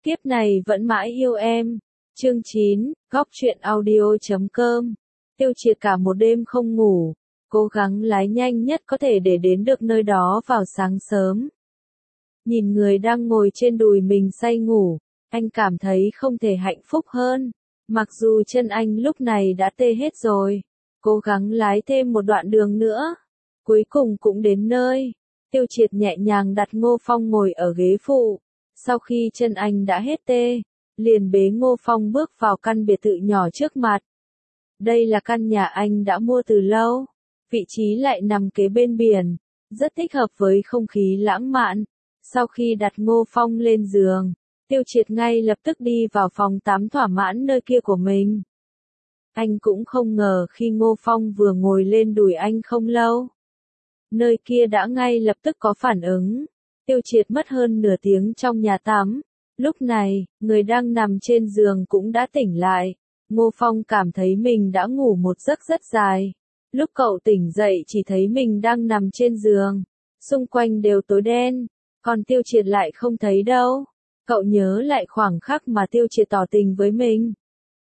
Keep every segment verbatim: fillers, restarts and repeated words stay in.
Kiếp này vẫn mãi yêu em. Chương chín, góc truyện audio chấm com. Tiêu Triệt cả một đêm không ngủ, cố gắng lái nhanh nhất có thể để đến được nơi đó vào sáng sớm. Nhìn người đang ngồi trên đùi mình say ngủ, anh cảm thấy không thể hạnh phúc hơn. Mặc dù chân anh lúc này đã tê hết rồi, cố gắng lái thêm một đoạn đường nữa. Cuối cùng cũng đến nơi. Tiêu Triệt nhẹ nhàng đặt Ngô Phong ngồi ở ghế phụ. Sau khi chân anh đã hết tê, liền bế Ngô Phong bước vào căn biệt thự nhỏ trước mặt. Đây là căn nhà anh đã mua từ lâu, vị trí lại nằm kế bên biển, rất thích hợp với không khí lãng mạn. Sau khi đặt Ngô Phong lên giường, Tiêu Triệt ngay lập tức đi vào phòng tắm thỏa mãn nơi kia của mình. Anh cũng không ngờ khi Ngô Phong vừa ngồi lên đùi anh không lâu, nơi kia đã ngay lập tức có phản ứng. Tiêu Triệt mất hơn nửa tiếng trong nhà tắm. Lúc này, người đang nằm trên giường cũng đã tỉnh lại. Ngô Phong cảm thấy mình đã ngủ một giấc rất dài. Lúc cậu tỉnh dậy chỉ thấy mình đang nằm trên giường. Xung quanh đều tối đen, còn Tiêu Triệt lại không thấy đâu. Cậu nhớ lại khoảnh khắc mà Tiêu Triệt tỏ tình với mình.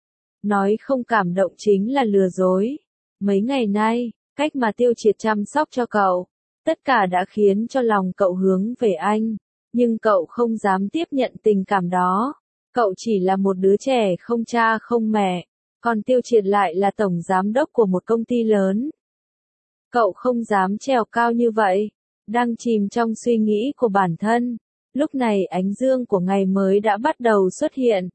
Nói không cảm động chính là lừa dối. Mấy ngày nay, cách mà Tiêu Triệt chăm sóc cho cậu, tất cả đã khiến cho lòng cậu hướng về anh, nhưng cậu không dám tiếp nhận tình cảm đó. Cậu chỉ là một đứa trẻ không cha không mẹ, còn Tiêu Triệt lại là tổng giám đốc của một công ty lớn. Cậu không dám trèo cao như vậy, đang chìm trong suy nghĩ của bản thân. Lúc này ánh dương của ngày mới đã bắt đầu xuất hiện.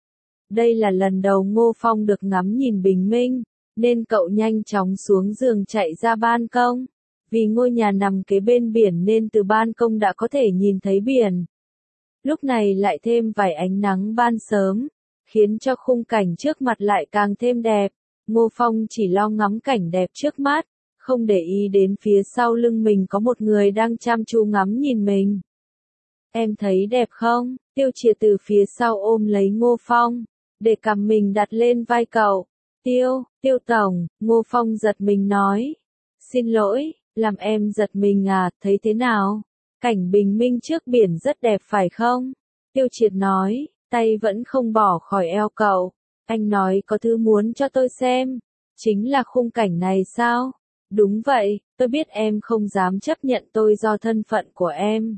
Đây là lần đầu Ngô Phong được ngắm nhìn bình minh, nên cậu nhanh chóng xuống giường chạy ra ban công. Vì ngôi nhà nằm kế bên biển nên từ ban công đã có thể nhìn thấy biển. Lúc này lại thêm vài ánh nắng ban sớm, khiến cho khung cảnh trước mặt lại càng thêm đẹp. Ngô Phong chỉ lo ngắm cảnh đẹp trước mắt, không để ý đến phía sau lưng mình có một người đang chăm chú ngắm nhìn mình. Em thấy đẹp không? Tiêu Triệt từ phía sau ôm lấy Ngô Phong, để cầm mình đặt lên vai cậu. Tiêu, Tiêu Tổng, Ngô Phong giật mình nói. Xin lỗi, làm em giật mình à, thấy thế nào? Cảnh bình minh trước biển rất đẹp phải không? Tiêu Triệt nói, tay vẫn không bỏ khỏi eo cậu. Anh nói có thứ muốn cho tôi xem. Chính là khung cảnh này sao? Đúng vậy, tôi biết em không dám chấp nhận tôi do thân phận của em.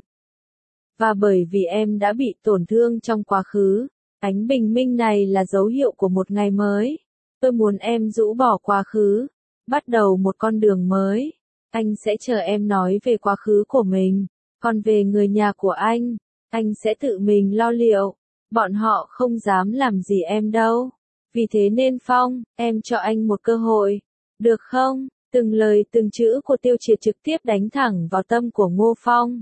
Và bởi vì em đã bị tổn thương trong quá khứ, ánh bình minh này là dấu hiệu của một ngày mới. Tôi muốn em rũ bỏ quá khứ, bắt đầu một con đường mới. Anh sẽ chờ em nói về quá khứ của mình, còn về người nhà của anh, anh sẽ tự mình lo liệu. Bọn họ không dám làm gì em đâu. Vì thế nên Phong, em cho anh một cơ hội, được không? Từng lời từng chữ của Tiêu Triệt trực tiếp đánh thẳng vào tâm của Ngô Phong.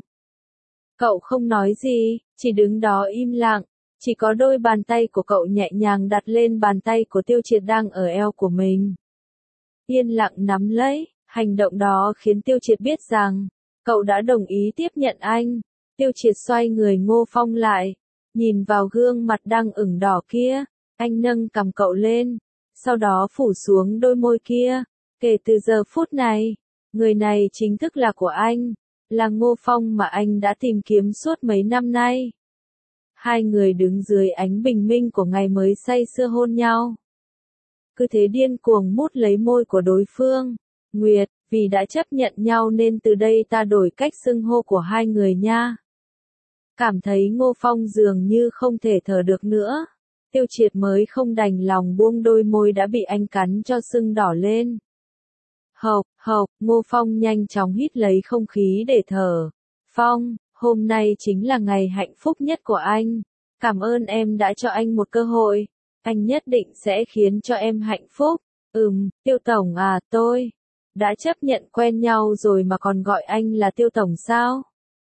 Cậu không nói gì, chỉ đứng đó im lặng. Chỉ có đôi bàn tay của cậu nhẹ nhàng đặt lên bàn tay của Tiêu Triệt đang ở eo của mình. Yên lặng nắm lấy, hành động đó khiến Tiêu Triệt biết rằng, cậu đã đồng ý tiếp nhận anh. Tiêu Triệt xoay người Ngô Phong lại, nhìn vào gương mặt đang ửng đỏ kia, anh nâng cằm cậu lên, sau đó phủ xuống đôi môi kia. Kể từ giờ phút này, người này chính thức là của anh, là Ngô Phong mà anh đã tìm kiếm suốt mấy năm nay. Hai người đứng dưới ánh bình minh của ngày mới say sưa hôn nhau. Cứ thế điên cuồng mút lấy môi của đối phương. Nguyệt, vì đã chấp nhận nhau nên từ đây ta đổi cách xưng hô của hai người nha. Cảm thấy Ngô Phong dường như không thể thở được nữa. Tiêu Triệt mới không đành lòng buông đôi môi đã bị anh cắn cho sưng đỏ lên. Hộc, hộc, Ngô Phong nhanh chóng hít lấy không khí để thở. Phong, hôm nay chính là ngày hạnh phúc nhất của anh. Cảm ơn em đã cho anh một cơ hội. Anh nhất định sẽ khiến cho em hạnh phúc. Ừm, Tiêu Tổng à, tôi đã chấp nhận quen nhau rồi mà còn gọi anh là Tiêu Tổng sao?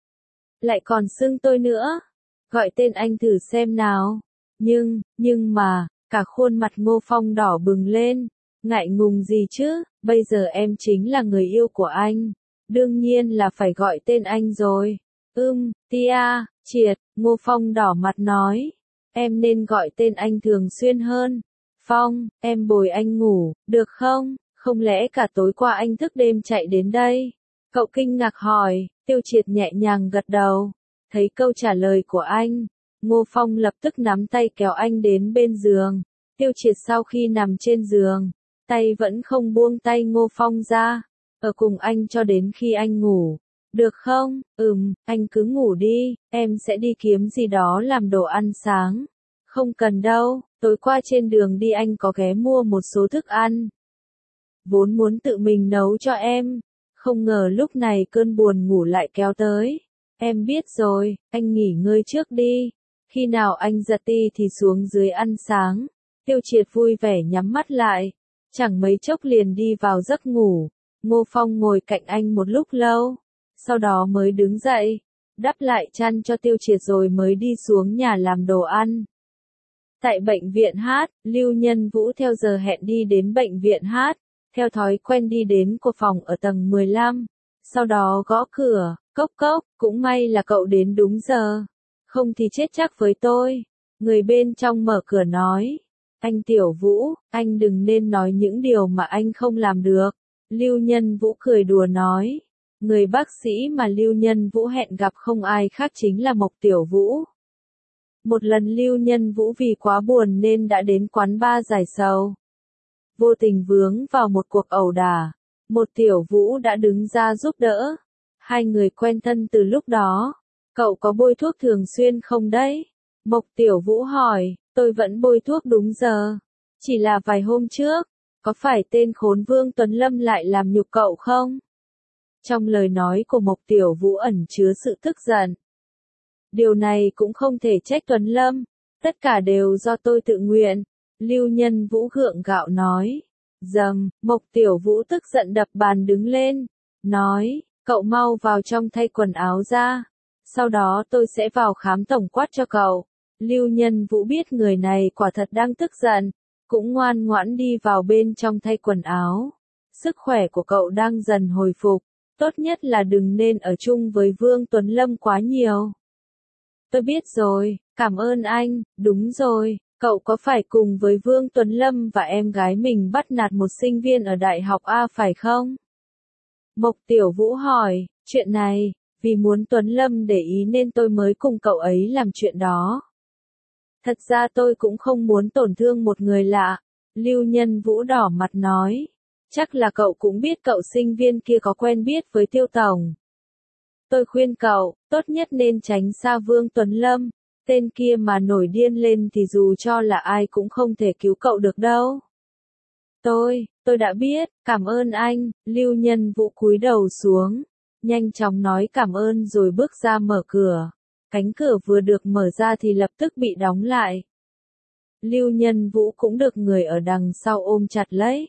Lại còn xưng tôi nữa. Gọi tên anh thử xem nào. Nhưng, nhưng mà, cả khuôn mặt Ngô Phong đỏ bừng lên. Ngại ngùng gì chứ, bây giờ em chính là người yêu của anh. Đương nhiên là phải gọi tên anh rồi. Ưm, Tia, Triệt, Ngô Phong đỏ mặt nói. Em nên gọi tên anh thường xuyên hơn. Phong, em bồi anh ngủ, được không? Không lẽ cả tối qua anh thức đêm chạy đến đây? Cậu kinh ngạc hỏi. Tiêu Triệt nhẹ nhàng gật đầu. Thấy câu trả lời của anh, Ngô Phong lập tức nắm tay kéo anh đến bên giường. Tiêu Triệt sau khi nằm trên giường, tay vẫn không buông tay Ngô Phong ra, ở cùng anh cho đến khi anh ngủ. Được không? Ừm, anh cứ ngủ đi, em sẽ đi kiếm gì đó làm đồ ăn sáng. Không cần đâu, tối qua trên đường đi anh có ghé mua một số thức ăn. Vốn muốn tự mình nấu cho em, không ngờ lúc này cơn buồn ngủ lại kéo tới. Em biết rồi, anh nghỉ ngơi trước đi. Khi nào anh giật ti thì xuống dưới ăn sáng. Tiêu Triệt vui vẻ nhắm mắt lại, chẳng mấy chốc liền đi vào giấc ngủ. Ngô Phong ngồi cạnh anh một lúc lâu, sau đó mới đứng dậy, đắp lại chăn cho Tiêu Triệt rồi mới đi xuống nhà làm đồ ăn. Tại bệnh viện hát, Lưu Nhân Vũ theo giờ hẹn đi đến bệnh viện hát, theo thói quen đi đến của phòng ở tầng mười lăm, sau đó gõ cửa, cốc cốc, cũng may là cậu đến đúng giờ, không thì chết chắc với tôi. Người bên trong mở cửa nói, anh Tiểu Vũ, anh đừng nên nói những điều mà anh không làm được. Lưu Nhân Vũ cười đùa nói, người bác sĩ mà Lưu Nhân Vũ hẹn gặp không ai khác chính là Mộc Tiểu Vũ. Một lần Lưu Nhân Vũ vì quá buồn nên đã đến quán bar giải sầu. Vô tình vướng vào một cuộc ẩu đả, Một Tiểu Vũ đã đứng ra giúp đỡ. Hai người quen thân từ lúc đó. Cậu có bôi thuốc thường xuyên không đấy? Mộc Tiểu Vũ hỏi, tôi vẫn bôi thuốc đúng giờ. Chỉ là vài hôm trước, có phải tên khốn Vương Tuấn Lâm lại làm nhục cậu không? Trong lời nói của Mộc Tiểu Vũ ẩn chứa sự tức giận. Điều này cũng không thể trách Tuấn Lâm, tất cả đều do tôi tự nguyện. Lưu Nhân Vũ gượng gạo nói. Dầm, Mộc Tiểu Vũ tức giận đập bàn đứng lên, nói, cậu mau vào trong thay quần áo ra, sau đó tôi sẽ vào khám tổng quát cho cậu. Lưu Nhân Vũ biết người này quả thật đang tức giận, cũng ngoan ngoãn đi vào bên trong thay quần áo. Sức khỏe của cậu đang dần hồi phục, tốt nhất là đừng nên ở chung với Vương Tuấn Lâm quá nhiều. Tôi biết rồi, cảm ơn anh, đúng rồi, cậu có phải cùng với Vương Tuấn Lâm và em gái mình bắt nạt một sinh viên ở đại học A phải không? Mộc Tiểu Vũ hỏi, chuyện này, vì muốn Tuấn Lâm để ý nên tôi mới cùng cậu ấy làm chuyện đó. Thật ra tôi cũng không muốn tổn thương một người lạ. Lưu Nhân Vũ đỏ mặt nói, chắc là cậu cũng biết cậu sinh viên kia có quen biết với Tiêu Tổng. Tôi khuyên cậu, tốt nhất nên tránh xa Vương Tuấn Lâm, tên kia mà nổi điên lên thì dù cho là ai cũng không thể cứu cậu được đâu. Tôi, tôi đã biết, cảm ơn anh. Lưu Nhân Vũ cúi đầu xuống, nhanh chóng nói cảm ơn rồi bước ra mở cửa. Cánh cửa vừa được mở ra thì lập tức bị đóng lại. Lưu Nhân Vũ cũng được người ở đằng sau ôm chặt lấy.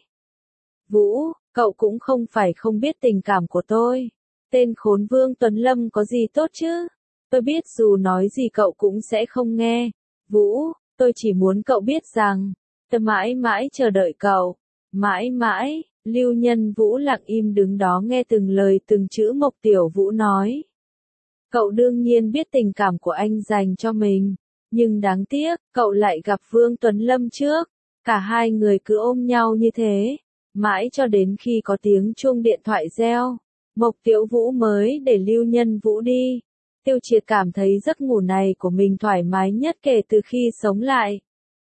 Vũ, cậu cũng không phải không biết tình cảm của tôi. Tên khốn Vương Tuấn Lâm có gì tốt chứ? Tôi biết dù nói gì cậu cũng sẽ không nghe. Vũ, tôi chỉ muốn cậu biết rằng, tôi mãi mãi chờ đợi cậu. Mãi mãi, Lưu Nhân Vũ lặng im đứng đó nghe từng lời từng chữ Mộc Tiểu Vũ nói. Cậu đương nhiên biết tình cảm của anh dành cho mình, nhưng đáng tiếc, cậu lại gặp Vương Tuấn Lâm trước. Cả hai người cứ ôm nhau như thế, mãi cho đến khi có tiếng chuông điện thoại reo. Mộc Tiểu Vũ mới để Lưu Nhân Vũ đi. Tiêu Triệt cảm thấy giấc ngủ này của mình thoải mái nhất kể từ khi sống lại.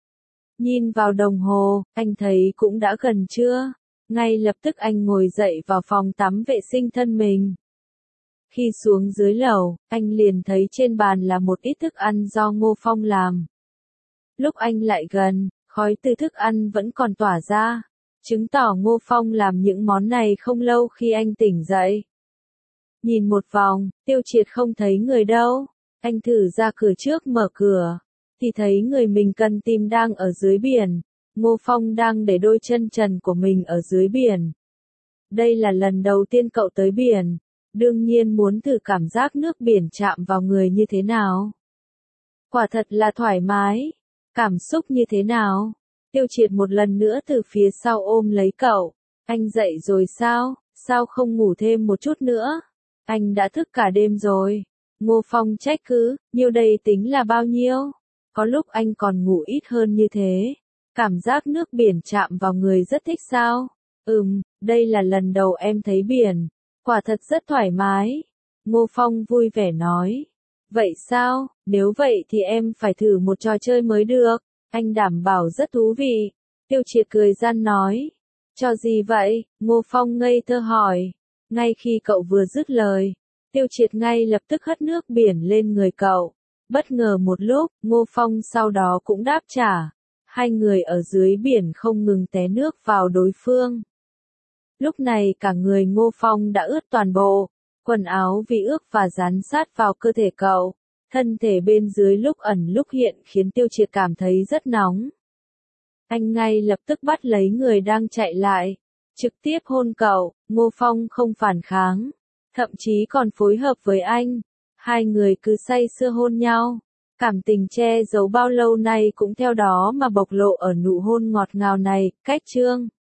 Nhìn vào đồng hồ, anh thấy cũng đã gần trưa. Ngay lập tức anh ngồi dậy vào phòng tắm vệ sinh thân mình. Khi xuống dưới lầu, anh liền thấy trên bàn là một ít thức ăn do Ngô Phong làm. Lúc anh lại gần, khói từ thức ăn vẫn còn tỏa ra, chứng tỏ Ngô Phong làm những món này không lâu khi anh tỉnh dậy. Nhìn một vòng, Tiêu Triệt không thấy người đâu. Anh thử ra cửa trước mở cửa, thì thấy người mình cần tìm đang ở dưới biển. Ngô Phong đang để đôi chân trần của mình ở dưới biển. Đây là lần đầu tiên cậu tới biển, đương nhiên muốn thử cảm giác nước biển chạm vào người như thế nào. Quả thật là thoải mái. Cảm xúc như thế nào? Tiêu Triệt một lần nữa từ phía sau ôm lấy cậu. Anh dậy rồi sao? Sao không ngủ thêm một chút nữa? Anh đã thức cả đêm rồi. Ngô Phong trách cứ, nhiêu đây tính là bao nhiêu? Có lúc anh còn ngủ ít hơn như thế. Cảm giác nước biển chạm vào người rất thích sao? Ừm, đây là lần đầu em thấy biển. Quả thật rất thoải mái. Ngô Phong vui vẻ nói. Vậy sao, nếu vậy thì em phải thử một trò chơi mới được, anh đảm bảo rất thú vị. Tiêu Triệt cười gian nói. Trò gì vậy? Ngô Phong ngây thơ hỏi. Ngay khi cậu vừa dứt lời, Tiêu Triệt ngay lập tức hất nước biển lên người cậu. Bất ngờ một lúc, Ngô Phong sau đó cũng đáp trả. Hai người ở dưới biển không ngừng té nước vào đối phương. Lúc này cả người Ngô Phong đã ướt toàn bộ, quần áo vì ướt và dán sát vào cơ thể cậu. Thân thể bên dưới lúc ẩn lúc hiện khiến Tiêu Triệt cảm thấy rất nóng. Anh ngay lập tức bắt lấy người đang chạy lại, trực tiếp hôn cậu. Ngô Phong không phản kháng, thậm chí còn phối hợp với anh. Hai người cứ say sưa hôn nhau. Cảm tình che giấu bao lâu nay cũng theo đó mà bộc lộ ở nụ hôn ngọt ngào này. Cách chương